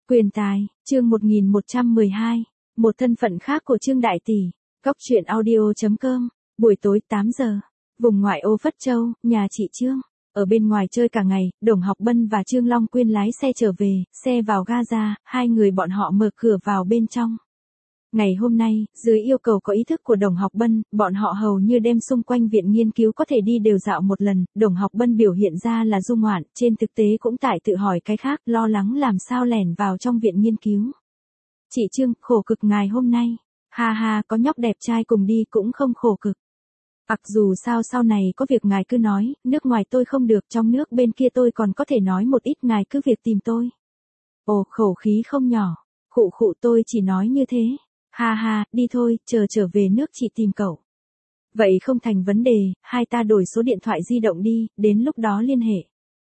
Quyền tài, chương 1112, một thân phận khác của Trương Đại Tỷ. Góc truyện audio.com, buổi tối 8 giờ, vùng ngoại ô Phất Châu, nhà chị Trương. Ở bên ngoài chơi cả ngày, Đồng Học Bân và Trương Long Quyên lái xe trở về, xe vào ga ra, hai người bọn họ mở cửa vào bên trong. Ngày hôm nay, dưới yêu cầu có ý thức của Đồng Học Bân, bọn họ hầu như đem xung quanh viện nghiên cứu có thể đi đều dạo một lần. Đồng Học Bân biểu hiện ra là du ngoạn, trên thực tế cũng tại tự hỏi cái khác, lo lắng làm sao lẻn vào trong viện nghiên cứu. Chị Trương, khổ cực ngài hôm nay. Ha ha, có nhóc đẹp trai cùng đi cũng không khổ cực. Dù sao sau này có việc ngài cứ nói, nước ngoài tôi không được, trong nước bên kia tôi còn có thể nói một ít, ngài cứ việc tìm tôi. Ồ, khẩu khí không nhỏ. Khụ khụ, tôi chỉ nói như thế. Ha ha, đi thôi, trở về nước chị tìm cậu. Vậy không thành vấn đề, hai ta đổi số điện thoại di động đi, đến lúc đó liên hệ.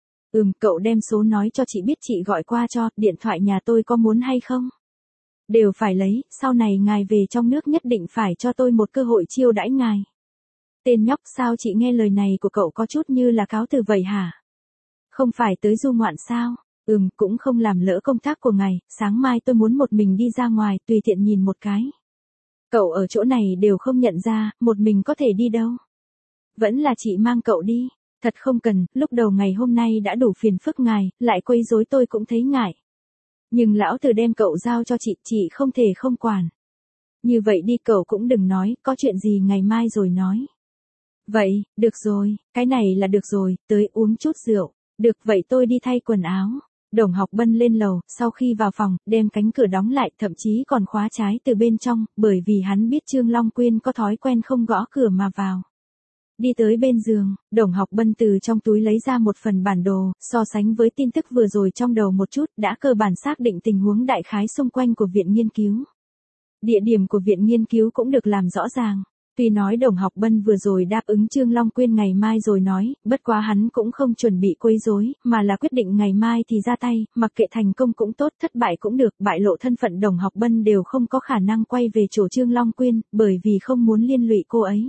Cậu đem số nói cho chị biết, chị gọi qua cho, điện thoại nhà tôi có muốn hay không? Đều phải lấy, sau này ngài về trong nước nhất định phải cho tôi một cơ hội chiêu đãi ngài. Tên nhóc, sao chị nghe lời này của cậu có chút như là cáo từ vậy hả? Không phải tới du ngoạn sao? Cũng không làm lỡ công tác của ngài, sáng mai tôi muốn một mình đi ra ngoài, tùy tiện nhìn một cái. Cậu ở chỗ này đều không nhận ra, một mình có thể đi đâu. Vẫn là chị mang cậu đi. Thật không cần, lúc đầu ngày hôm nay đã đủ phiền phức ngài, lại quấy rối tôi cũng thấy ngại. Nhưng lão tử đem cậu giao cho chị không thể không quản. Như vậy đi, cậu cũng đừng nói, có chuyện gì ngày mai rồi nói. Vậy, được rồi, cái này là được rồi, tới uống chút rượu. Được, vậy tôi đi thay quần áo. Đồng Học Bân lên lầu, sau khi vào phòng, đem cánh cửa đóng lại, thậm chí còn khóa trái từ bên trong, bởi vì hắn biết Trương Long Quyên có thói quen không gõ cửa mà vào. Đi tới bên giường, Đồng Học Bân từ trong túi lấy ra một phần bản đồ, so sánh với tin tức vừa rồi trong đầu một chút, đã cơ bản xác định tình huống đại khái xung quanh của viện nghiên cứu. Địa điểm của viện nghiên cứu cũng được làm rõ ràng. Tuy nói Đồng Học Bân vừa rồi đáp ứng Trương Long Quyên ngày mai rồi nói, bất quá hắn cũng không chuẩn bị quấy rối, mà là quyết định ngày mai thì ra tay, mặc kệ thành công cũng tốt, thất bại cũng được, bại lộ thân phận Đồng Học Bân đều không có khả năng quay về chỗ Trương Long Quyên, bởi vì không muốn liên lụy cô ấy.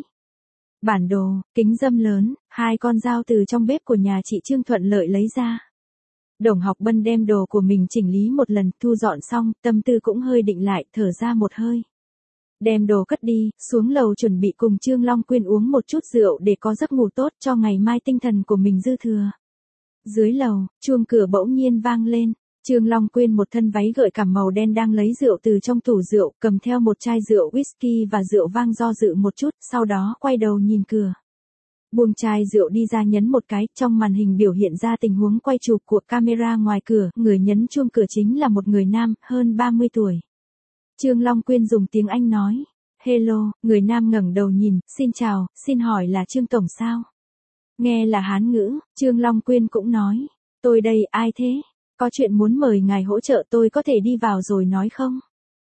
Bản đồ, kính râm lớn, hai con dao từ trong bếp của nhà chị Trương thuận lợi lấy ra. Đồng Học Bân đem đồ của mình chỉnh lý một lần, thu dọn xong, tâm tư cũng hơi định lại, thở ra một hơi. Đem đồ cất đi, xuống lầu chuẩn bị cùng Trương Long Quyên uống một chút rượu để có giấc ngủ tốt cho ngày mai tinh thần của mình dư thừa. Dưới lầu, chuông cửa bỗng nhiên vang lên. Trương Long Quyên một thân váy gợi cảm màu đen đang lấy rượu từ trong tủ rượu, cầm theo một chai rượu whisky và rượu vang, do dự một chút, sau đó quay đầu nhìn cửa. Buông chai rượu đi ra, nhấn một cái, trong màn hình biểu hiện ra tình huống quay chụp của camera ngoài cửa, người nhấn chuông cửa chính là một người nam, hơn 30 tuổi. Trương Long Quyên dùng tiếng Anh nói, hello, người nam ngẩng đầu nhìn, xin chào, xin hỏi là Trương Tổng sao? Nghe là Hán ngữ, Trương Long Quyên cũng nói, tôi đây, ai thế? Có chuyện muốn mời ngài hỗ trợ, tôi có thể đi vào rồi nói không?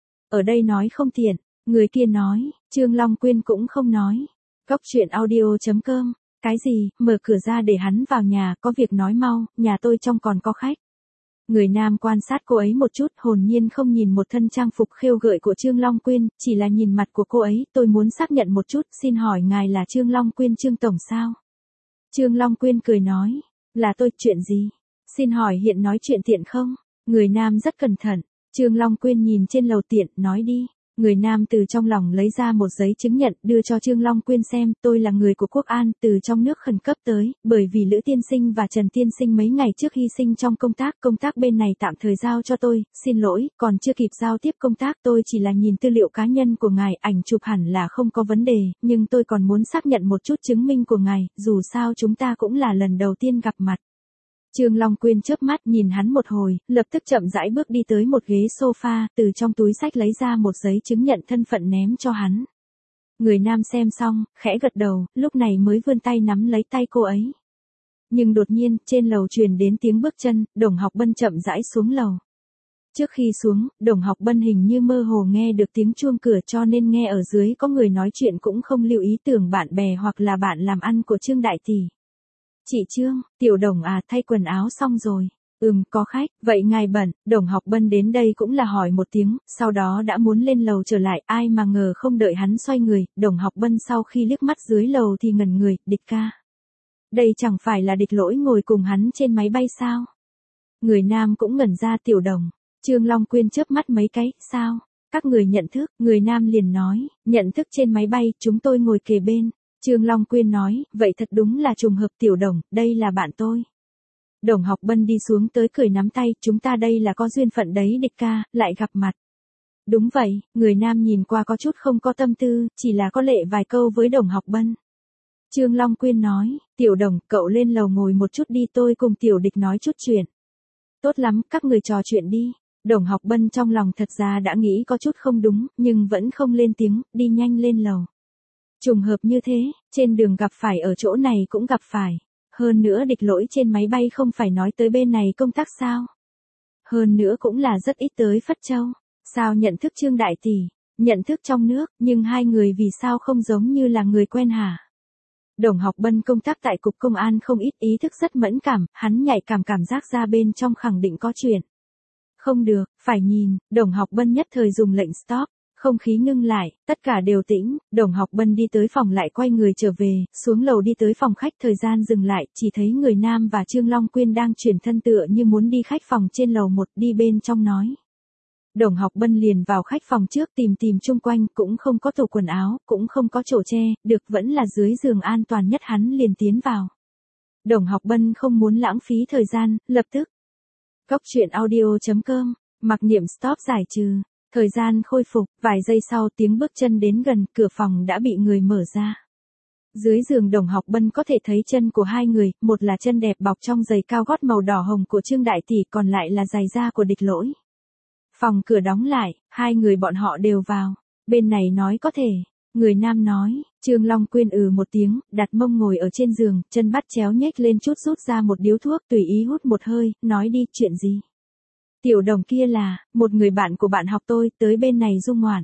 Ở đây nói không tiện, người kia nói, Trương Long Quyên cũng không nói. Góc truyện audio.com, cái gì, mở cửa ra để hắn vào nhà, có việc nói mau, nhà tôi trong còn có khách. Người nam quan sát cô ấy một chút, hồn nhiên không nhìn một thân trang phục khêu gợi của Trương Long Quyên, chỉ là nhìn mặt của cô ấy, tôi muốn xác nhận một chút, xin hỏi ngài là Trương Long Quyên Trương Tổng sao? Trương Long Quyên cười nói, là tôi, chuyện gì? Xin hỏi hiện nói chuyện tiện không? Người nam rất cẩn thận, Trương Long Quyên nhìn trên lầu, tiện, nói đi. Người nam từ trong lòng lấy ra một giấy chứng nhận, đưa cho Trương Long Quyên xem, tôi là người của Quốc An, từ trong nước khẩn cấp tới, bởi vì Lữ Tiên Sinh và Trần Tiên Sinh mấy ngày trước hy sinh trong công tác bên này tạm thời giao cho tôi, xin lỗi, còn chưa kịp giao tiếp công tác, tôi chỉ là nhìn tư liệu cá nhân của ngài, ảnh chụp hẳn là không có vấn đề, nhưng tôi còn muốn xác nhận một chút chứng minh của ngài, dù sao chúng ta cũng là lần đầu tiên gặp mặt. Trương Long Quyên chớp mắt nhìn hắn một hồi, lập tức chậm rãi bước đi tới một ghế sofa, từ trong túi xách lấy ra một giấy chứng nhận thân phận ném cho hắn. Người nam xem xong, khẽ gật đầu, lúc này mới vươn tay nắm lấy tay cô ấy. Nhưng đột nhiên, trên lầu truyền đến tiếng bước chân, Đồng Học Bân chậm rãi xuống lầu. Trước khi xuống, Đồng Học Bân hình như mơ hồ nghe được tiếng chuông cửa, cho nên nghe ở dưới có người nói chuyện cũng không lưu ý, tưởng bạn bè hoặc là bạn làm ăn của Trương Đại Tỷ. Chị Trương, tiểu Đồng à, thay quần áo xong rồi. Có khách, vậy ngài bận. Đồng Học Bân đến đây cũng là hỏi một tiếng, sau đó đã muốn lên lầu trở lại, ai mà ngờ không đợi hắn xoay người, Đồng Học Bân sau khi liếc mắt dưới lầu thì ngẩn người, địch ca. Đây chẳng phải là Địch Lỗi ngồi cùng hắn trên máy bay sao? Người nam cũng ngẩn ra, tiểu Đồng. Trương Long Quyên chớp mắt mấy cái, sao? Các người nhận thức, người nam liền nói, nhận thức trên máy bay, chúng tôi ngồi kề bên. Trương Long Quyên nói, vậy thật đúng là trùng hợp Tiểu Đồng, đây là bạn tôi. Đồng Học Bân đi xuống tới cười nắm tay, chúng ta đây là có duyên phận đấy địch ca, lại gặp mặt. Đúng vậy, người nam nhìn qua có chút không có tâm tư, chỉ là có lệ vài câu với Đồng Học Bân. Trương Long Quyên nói, Tiểu Đồng, cậu lên lầu ngồi một chút đi, tôi cùng Tiểu Địch nói chút chuyện. Tốt lắm, các người trò chuyện đi. Đồng Học Bân trong lòng thật ra đã nghĩ có chút không đúng, nhưng vẫn không lên tiếng, đi nhanh lên lầu. Trùng hợp như thế, trên đường gặp phải ở chỗ này cũng gặp phải. Hơn nữa Địch Lỗi trên máy bay không phải nói tới bên này công tác sao? Hơn nữa cũng là rất ít tới Phất Châu. Sao nhận thức Trương Đại Tỷ? Nhận thức trong nước, nhưng hai người vì sao không giống như là người quen hả? Đồng Học Bân công tác tại Cục Công an không ít, ý thức rất mẫn cảm, hắn nhạy cảm giác ra bên trong khẳng định có chuyện. Không được, phải nhìn, Đồng Học Bân nhất thời dùng lệnh stop, không khí ngưng lại, tất cả đều tĩnh, Đồng Học Bân đi tới phòng lại quay người trở về, xuống lầu đi tới phòng khách, thời gian dừng lại, chỉ thấy người nam và Trương Long Quyên đang chuyển thân tựa như muốn đi khách phòng trên lầu 1, đi bên trong nói. Đồng Học Bân liền vào khách phòng trước tìm chung quanh, cũng không có tủ quần áo, cũng không có chổ che, được vẫn là dưới giường an toàn nhất, hắn liền tiến vào. Đồng Học Bân không muốn lãng phí thời gian, lập tức. Cóc truyện audio.com, mặc niệm stop giải trừ, thời gian khôi phục, vài giây sau tiếng bước chân đến gần, cửa phòng đã bị người mở ra. Dưới giường Đồng Học Bân có thể thấy chân của hai người, một là chân đẹp bọc trong giày cao gót màu đỏ hồng của Trương Đại Tỷ, còn lại là giày da của Địch Lỗi. Phòng cửa đóng lại, hai người bọn họ đều vào. Bên này nói có thể. Người nam nói, Trương Long Quyên một tiếng, đặt mông ngồi ở trên giường, chân bắt chéo nhếch lên chút, rút ra một điếu thuốc, tùy ý hút một hơi, nói đi, chuyện gì? Tiểu Đồng kia là, một người bạn của bạn học tôi, tới bên này du ngoạn.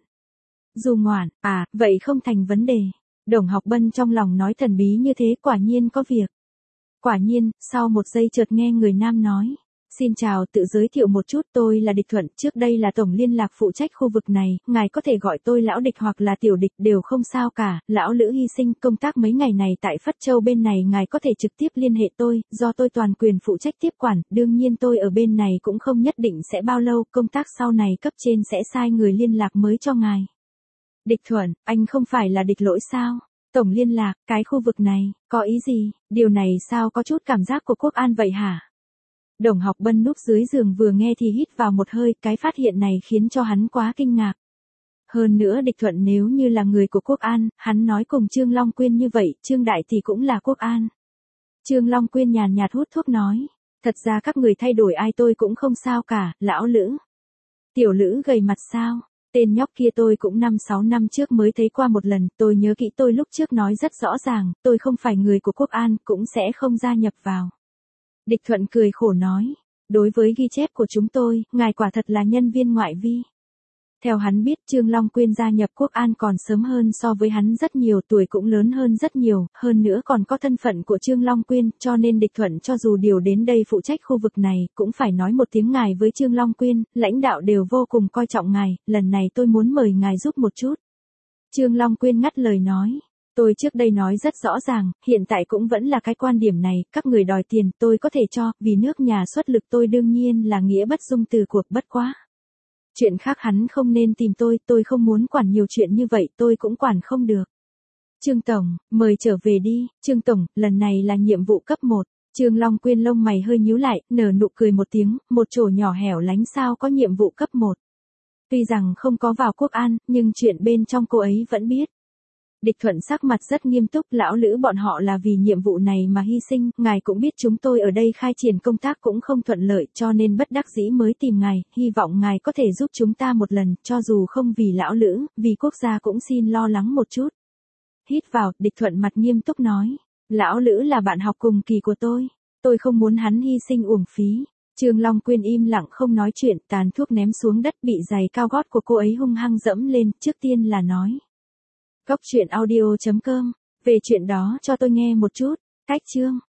Du ngoạn, à, vậy không thành vấn đề. Đồng Học Bân trong lòng nói thần bí như thế, quả nhiên có việc. Quả nhiên, sau một giây chợt nghe người nam nói. Xin chào, tự giới thiệu một chút, tôi là Địch Thuận, trước đây là tổng liên lạc phụ trách khu vực này, ngài có thể gọi tôi Lão Địch hoặc là Tiểu Địch đều không sao cả, Lão Lữ hy sinh, công tác mấy ngày này tại Phất Châu bên này ngài có thể trực tiếp liên hệ tôi, do tôi toàn quyền phụ trách tiếp quản, đương nhiên tôi ở bên này cũng không nhất định sẽ bao lâu, công tác sau này cấp trên sẽ sai người liên lạc mới cho ngài. Địch Thuận, anh không phải là Địch Lỗi sao? Tổng liên lạc, cái khu vực này, có ý gì? Điều này sao có chút cảm giác của Quốc An vậy hả? Đồng Học Bân núp dưới giường vừa nghe thì hít vào một hơi, cái phát hiện này khiến cho hắn quá kinh ngạc. Hơn nữa Địch Thuận nếu như là người của Quốc An, hắn nói cùng Trương Long Quyên như vậy, Trương Đại thì cũng là Quốc An. Trương Long Quyên nhàn nhạt hút thuốc nói, thật ra các người thay đổi ai tôi cũng không sao cả, Lão Lữ. Tiểu Lữ gầy mặt sao? Tên nhóc kia tôi cũng 5-6 năm trước mới thấy qua một lần, tôi nhớ kỹ tôi lúc trước nói rất rõ ràng, tôi không phải người của Quốc An, cũng sẽ không gia nhập vào. Địch Thuận cười khổ nói, đối với ghi chép của chúng tôi, ngài quả thật là nhân viên ngoại vi. Theo hắn biết Trương Long Quyên gia nhập Quốc An còn sớm hơn so với hắn rất nhiều, tuổi cũng lớn hơn rất nhiều, hơn nữa còn có thân phận của Trương Long Quyên, cho nên Địch Thuận cho dù điều đến đây phụ trách khu vực này, cũng phải nói một tiếng ngài với Trương Long Quyên, lãnh đạo đều vô cùng coi trọng ngài, lần này tôi muốn mời ngài giúp một chút. Trương Long Quyên ngắt lời nói. Tôi trước đây nói rất rõ ràng, hiện tại cũng vẫn là cái quan điểm này, các người đòi tiền tôi có thể cho, vì nước nhà xuất lực tôi đương nhiên là nghĩa bất dung từ cuộc, bất quá. Chuyện khác hắn không nên tìm tôi không muốn quản nhiều chuyện như vậy, tôi cũng quản không được. Trương Tổng, mời trở về đi, Trương Tổng, lần này là nhiệm vụ cấp 1. Trương Long Quyên lông mày hơi nhíu lại, nở nụ cười một tiếng, một chỗ nhỏ hẻo lánh sao có nhiệm vụ cấp 1. Tuy rằng không có vào Quốc An, nhưng chuyện bên trong cô ấy vẫn biết. Địch Thuận sắc mặt rất nghiêm túc, Lão Lữ bọn họ là vì nhiệm vụ này mà hy sinh, ngài cũng biết chúng tôi ở đây khai triển công tác cũng không thuận lợi, cho nên bất đắc dĩ mới tìm ngài, hy vọng ngài có thể giúp chúng ta một lần, cho dù không vì Lão Lữ, vì quốc gia cũng xin lo lắng một chút. Hít vào, Địch Thuận mặt nghiêm túc nói, Lão Lữ là bạn học cùng kỳ của tôi không muốn hắn hy sinh uổng phí. Trương Long Quyên im lặng không nói chuyện, tàn thuốc ném xuống đất, bị giày cao gót của cô ấy hung hăng dẫm lên, trước tiên là nói. Cóc truyện audio.com, về chuyện đó cho tôi nghe một chút, cách chương.